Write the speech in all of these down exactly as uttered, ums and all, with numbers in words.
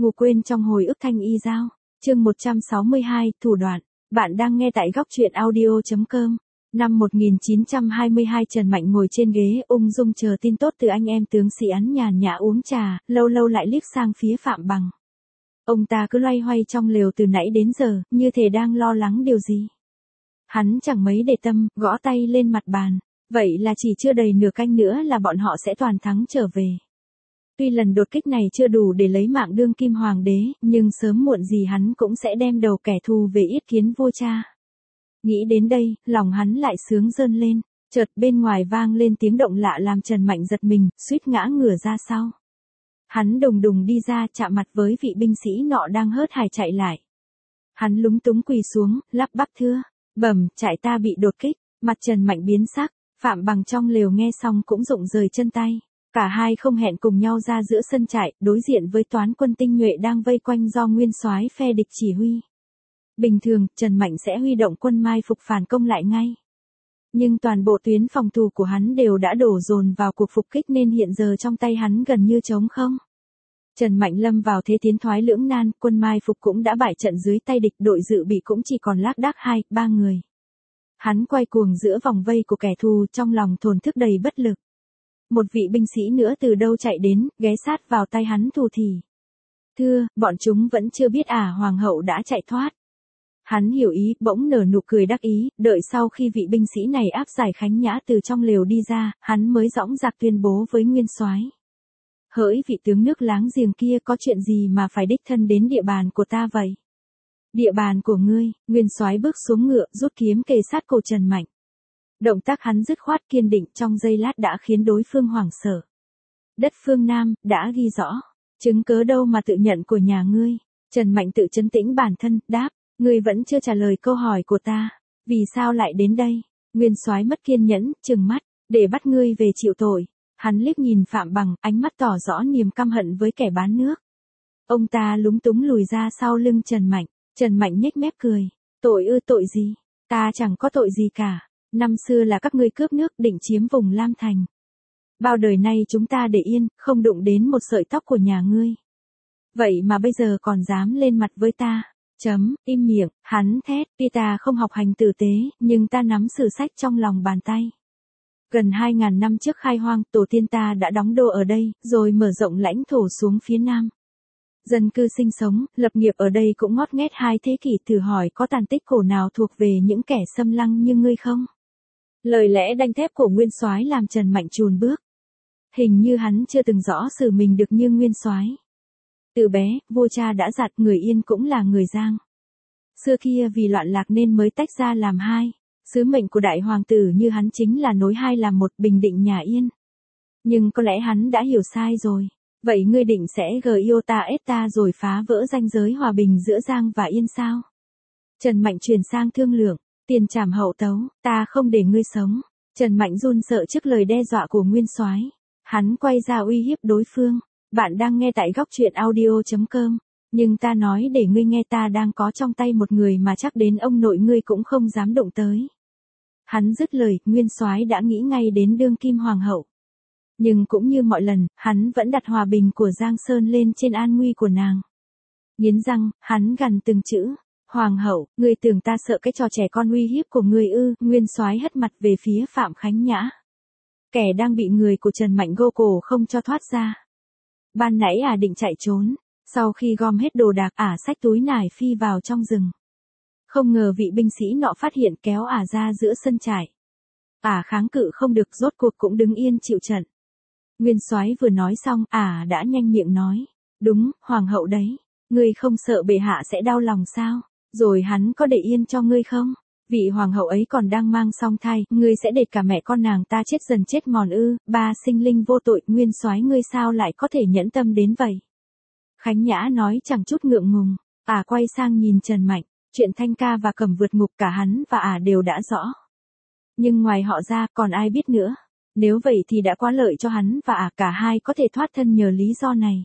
Ngủ quên trong hồi ức thanh y giao. Chương một trăm sáu mươi hai, thủ đoạn. Bạn đang nghe tại góc truyện audio chấm com. Năm một nghìn chín trăm hai mươi hai Trần Mạnh ngồi trên ghế ung dung chờ tin tốt từ anh em tướng sĩ án nhàn nhã uống trà, lâu lâu lại liếc sang phía Phạm Bằng. Ông ta cứ loay hoay trong lều từ nãy đến giờ, như thể đang lo lắng điều gì. Hắn chẳng mấy để tâm, gõ tay lên mặt bàn. Vậy là chỉ chưa đầy nửa canh nữa là bọn họ sẽ toàn thắng trở về. Tuy lần đột kích này chưa đủ để lấy mạng đương kim hoàng đế, nhưng sớm muộn gì hắn cũng sẽ đem đầu kẻ thù về yết kiến vua cha. Nghĩ đến đây, lòng hắn lại sướng rơn lên, chợt bên ngoài vang lên tiếng động lạ làm Trần Mạnh giật mình, suýt ngã ngửa ra sau. Hắn đùng đùng đi ra chạm mặt với vị binh sĩ nọ đang hớt hải chạy lại. Hắn lúng túng quỳ xuống, lắp bắp thưa, bẩm, trại ta bị đột kích, mặt Trần Mạnh biến sắc, Phạm Bằng trong lều nghe xong cũng rụng rời chân tay. Cả hai không hẹn cùng nhau ra giữa sân trại, đối diện với toán quân tinh nhuệ đang vây quanh do nguyên soái phe địch chỉ huy. Bình thường, Trần Mạnh sẽ huy động quân mai phục phản công lại ngay. Nhưng toàn bộ tuyến phòng thủ của hắn đều đã đổ dồn vào cuộc phục kích nên hiện giờ trong tay hắn gần như trống không. Trần Mạnh lâm vào thế tiến thoái lưỡng nan, quân mai phục cũng đã bại trận dưới tay địch, đội dự bị cũng chỉ còn lác đác hai, ba người. Hắn quay cuồng giữa vòng vây của kẻ thù, trong lòng thổn thức đầy bất lực. Một vị binh sĩ nữa từ đâu chạy đến, ghé sát vào tay hắn thù thì. Thưa, bọn chúng vẫn chưa biết à hoàng hậu đã chạy thoát. Hắn hiểu ý, bỗng nở nụ cười đắc ý, đợi sau khi vị binh sĩ này áp giải Khánh Nhã từ trong lều đi ra, hắn mới dõng dạc tuyên bố với nguyên soái. Hỡi vị tướng nước láng giềng kia, có chuyện gì mà phải đích thân đến địa bàn của ta vậy? Địa bàn của ngươi. Nguyên soái bước xuống ngựa, rút kiếm kề sát cổ Trần Mạnh. Động tác hắn dứt khoát kiên định trong giây lát đã khiến đối phương hoảng sợ. Đất phương Nam, đã ghi rõ. Chứng cớ đâu mà tự nhận của nhà ngươi? Trần Mạnh tự trấn tĩnh bản thân, đáp, ngươi vẫn chưa trả lời câu hỏi của ta. Vì sao lại đến đây? Nguyên soái mất kiên nhẫn, trừng mắt, để bắt ngươi về chịu tội. Hắn liếc nhìn Phạm Bằng, ánh mắt tỏ rõ niềm căm hận với kẻ bán nước. Ông ta lúng túng lùi ra sau lưng Trần Mạnh. Trần Mạnh nhếch mép cười. Tội ư tội gì? Ta chẳng có tội gì cả. Năm xưa là các ngươi cướp nước định chiếm vùng Lam Thành. Bao đời nay chúng ta để yên, không đụng đến một sợi tóc của nhà ngươi. Vậy mà bây giờ còn dám lên mặt với ta. Chấm, im miệng, hắn thét, tuy ta không học hành tử tế, nhưng ta nắm sử sách trong lòng bàn tay. Gần hai ngàn năm trước khai hoang, tổ tiên ta đã đóng đô ở đây, rồi mở rộng lãnh thổ xuống phía Nam. Dân cư sinh sống, lập nghiệp ở đây cũng ngót nghét hai thế kỷ, thử hỏi có tàn tích cổ nào thuộc về những kẻ xâm lăng như ngươi không? Lời lẽ đanh thép của nguyên soái làm Trần Mạnh chùn bước. Hình như hắn chưa từng rõ xử mình được như nguyên soái. Từ bé, vua cha đã dặn người Yên cũng là người Giang. Xưa kia vì loạn lạc nên mới tách ra làm hai. Sứ mệnh của đại hoàng tử như hắn chính là nối hai làm một, bình định nhà Yên. Nhưng có lẽ hắn đã hiểu sai rồi. Vậy ngươi định sẽ giota ét ta rồi phá vỡ ranh giới hòa bình giữa Giang và Yên sao? Trần Mạnh chuyển sang thương lượng, tiền trảm hậu tấu, ta không để ngươi sống. Trần Mạnh run sợ trước lời đe dọa của nguyên soái. Hắn quay ra uy hiếp đối phương. Bạn đang nghe tại góc truyện audio chấm com. Nhưng ta nói để ngươi nghe, ta đang có trong tay một người mà chắc đến ông nội ngươi cũng không dám động tới. Hắn dứt lời, nguyên soái đã nghĩ ngay đến đương kim hoàng hậu. Nhưng cũng như mọi lần, hắn vẫn đặt hòa bình của Giang Sơn lên trên an nguy của nàng. Nghiến răng, hắn gằn từng chữ. Hoàng hậu, ngươi tưởng ta sợ cái trò trẻ con uy hiếp của ngươi ư? Nguyên soái hất mặt về phía Phạm Khánh Nhã. Kẻ đang bị người của Trần Mạnh gô cổ không cho thoát ra. Ban nãy ả à định chạy trốn. Sau khi gom hết đồ đạc, ả à xách túi nải phi vào trong rừng. Không ngờ vị binh sĩ nọ phát hiện, kéo ả à ra giữa sân trại. Ả à kháng cự không được, rốt cuộc cũng đứng yên chịu trận. Nguyên soái vừa nói xong, ả à đã nhanh miệng nói. Đúng, hoàng hậu đấy. Ngươi không sợ bệ hạ sẽ đau lòng sao? Rồi hắn có để yên cho ngươi không? Vị hoàng hậu ấy còn đang mang song thai, ngươi sẽ để cả mẹ con nàng ta chết dần chết mòn ư? Ba sinh linh vô tội, nguyên soái ngươi sao lại có thể nhẫn tâm đến vậy? Khánh Nhã nói chẳng chút ngượng ngùng. Ả à quay sang nhìn Trần Mạnh. Chuyện Thanh Ca và Cẩm vượt ngục cả hắn và ả à đều đã rõ. Nhưng ngoài họ ra còn ai biết nữa. Nếu vậy thì đã quá lợi cho hắn và ả à, cả hai có thể thoát thân nhờ lý do này.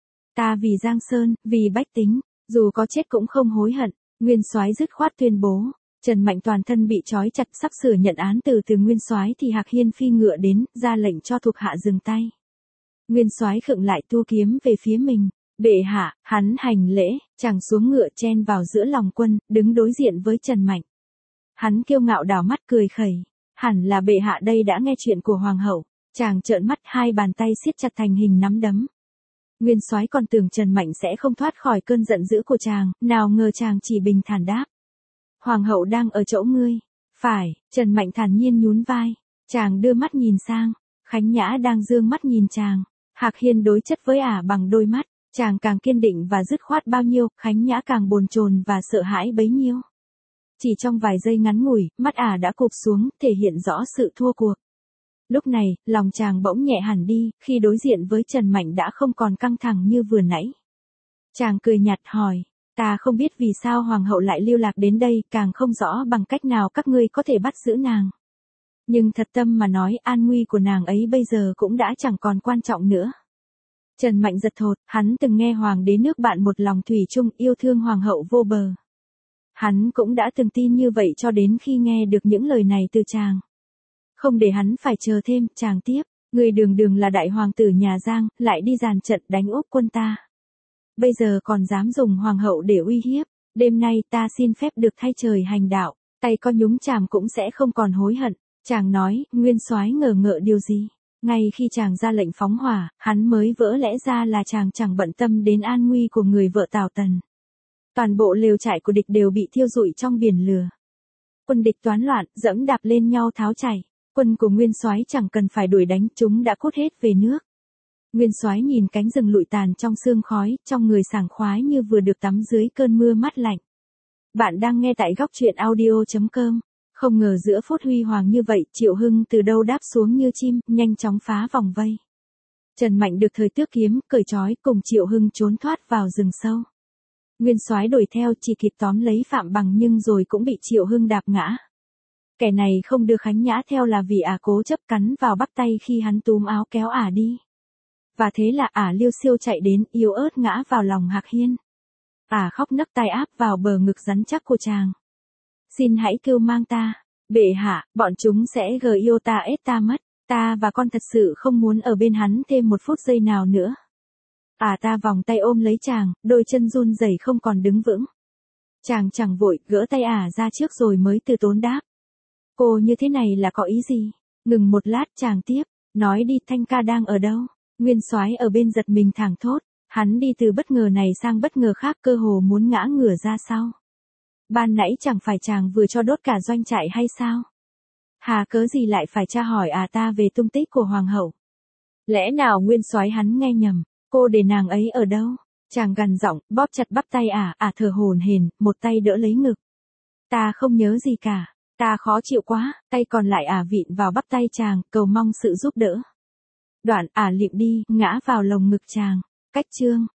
Ta vì Giang Sơn, vì bách tính, dù có chết cũng không hối hận. Nguyên soái dứt khoát tuyên bố. Trần Mạnh toàn thân bị trói chặt, sắp sửa nhận án từ từ nguyên soái thì Hạc Hiên phi ngựa đến, ra lệnh cho thuộc hạ dừng tay. Nguyên soái khựng lại, tua kiếm về phía mình. Bệ hạ, hắn hành lễ, chàng xuống ngựa chen vào giữa lòng quân, đứng đối diện với Trần Mạnh. Hắn kiêu ngạo đảo mắt cười khẩy, hẳn là bệ hạ đây đã nghe chuyện của hoàng hậu. Chàng trợn mắt, hai bàn tay siết chặt thành hình nắm đấm. Nguyên Soái còn tưởng Trần Mạnh sẽ không thoát khỏi cơn giận dữ của chàng, nào ngờ chàng chỉ bình thản đáp. Hoàng hậu đang ở chỗ ngươi. Phải, Trần Mạnh thản nhiên nhún vai. Chàng đưa mắt nhìn sang, Khánh Nhã đang dương mắt nhìn chàng. Hạc Hiên đối chất với ả bằng đôi mắt, chàng càng kiên định và dứt khoát bao nhiêu, Khánh Nhã càng bồn chồn và sợ hãi bấy nhiêu. Chỉ trong vài giây ngắn ngủi, mắt ả đã cụp xuống, thể hiện rõ sự thua cuộc. Lúc này, lòng chàng bỗng nhẹ hẳn đi, khi đối diện với Trần Mạnh đã không còn căng thẳng như vừa nãy. Chàng cười nhạt hỏi, ta không biết vì sao hoàng hậu lại lưu lạc đến đây, càng không rõ bằng cách nào các ngươi có thể bắt giữ nàng. Nhưng thật tâm mà nói, an nguy của nàng ấy bây giờ cũng đã chẳng còn quan trọng nữa. Trần Mạnh giật thột, hắn từng nghe hoàng đế nước bạn một lòng thủy chung yêu thương hoàng hậu vô bờ. Hắn cũng đã từng tin như vậy cho đến khi nghe được những lời này từ chàng. Không để hắn phải chờ thêm, chàng tiếp, người đường đường là đại hoàng tử nhà Giang, lại đi dàn trận đánh úp quân ta. Bây giờ còn dám dùng hoàng hậu để uy hiếp, đêm nay ta xin phép được thay trời hành đạo, tay có nhúng chàm cũng sẽ không còn hối hận. Chàng nói, Nguyên Soái ngờ ngợ điều gì? Ngay khi chàng ra lệnh phóng hỏa, hắn mới vỡ lẽ ra là chàng chẳng bận tâm đến an nguy của người vợ Tào Tần. Toàn bộ lều trại của địch đều bị thiêu rụi trong biển lửa. Quân địch toán loạn, dẫm đạp lên nhau tháo chảy. Quân của Nguyên Soái chẳng cần phải đuổi đánh, chúng đã cút hết về nước. Nguyên Soái nhìn cánh rừng lụi tàn trong sương khói, trong người sảng khoái như vừa được tắm dưới cơn mưa mát lạnh. Bạn đang nghe tại góc truyện audio chấm com. Không ngờ giữa phút huy hoàng như vậy, Triệu Hưng từ đâu đáp xuống như chim, nhanh chóng phá vòng vây. Trần Mạnh được thời tước kiếm, cởi trói, cùng Triệu Hưng trốn thoát vào rừng sâu. Nguyên Soái đuổi theo chỉ kịp tóm lấy Phạm Bằng nhưng rồi cũng bị Triệu Hưng đạp ngã. Kẻ này không đưa Khánh Nhã theo là vì ả cố chấp cắn vào bắp tay khi hắn túm áo kéo ả đi. Và thế là ả liêu xiêu chạy đến, yếu ớt ngã vào lòng Hạc Hiên. Ả khóc nấc tai áp vào bờ ngực rắn chắc của chàng. Xin hãy kêu mang ta, bệ hạ, bọn chúng sẽ gờ yêu ta ết ta mất, ta và con thật sự không muốn ở bên hắn thêm một phút giây nào nữa. Ả ta vòng tay ôm lấy chàng, đôi chân run rẩy không còn đứng vững. Chàng chẳng vội, gỡ tay ả ra trước rồi mới từ tốn đáp. Cô như thế này là có ý gì? Ngừng một lát chàng tiếp, nói đi, Thanh ca đang ở đâu? Nguyên Soái ở bên giật mình thảng thốt, hắn đi từ bất ngờ này sang bất ngờ khác cơ hồ muốn ngã ngửa ra sau. Ban nãy chẳng phải chàng vừa cho đốt cả doanh trại hay sao? Hà cớ gì lại phải tra hỏi à ta về tung tích của hoàng hậu? Lẽ nào Nguyên Soái hắn nghe nhầm, cô để nàng ấy ở đâu? Chàng gằn giọng, bóp chặt bắp tay ả, ả thở hổn hển, một tay đỡ lấy ngực. Ta không nhớ gì cả. Ta khó chịu quá, tay còn lại ả vịn vào bắp tay chàng, cầu mong sự giúp đỡ. Đoạn ả liệm đi, ngã vào lồng ngực chàng. Cách chương.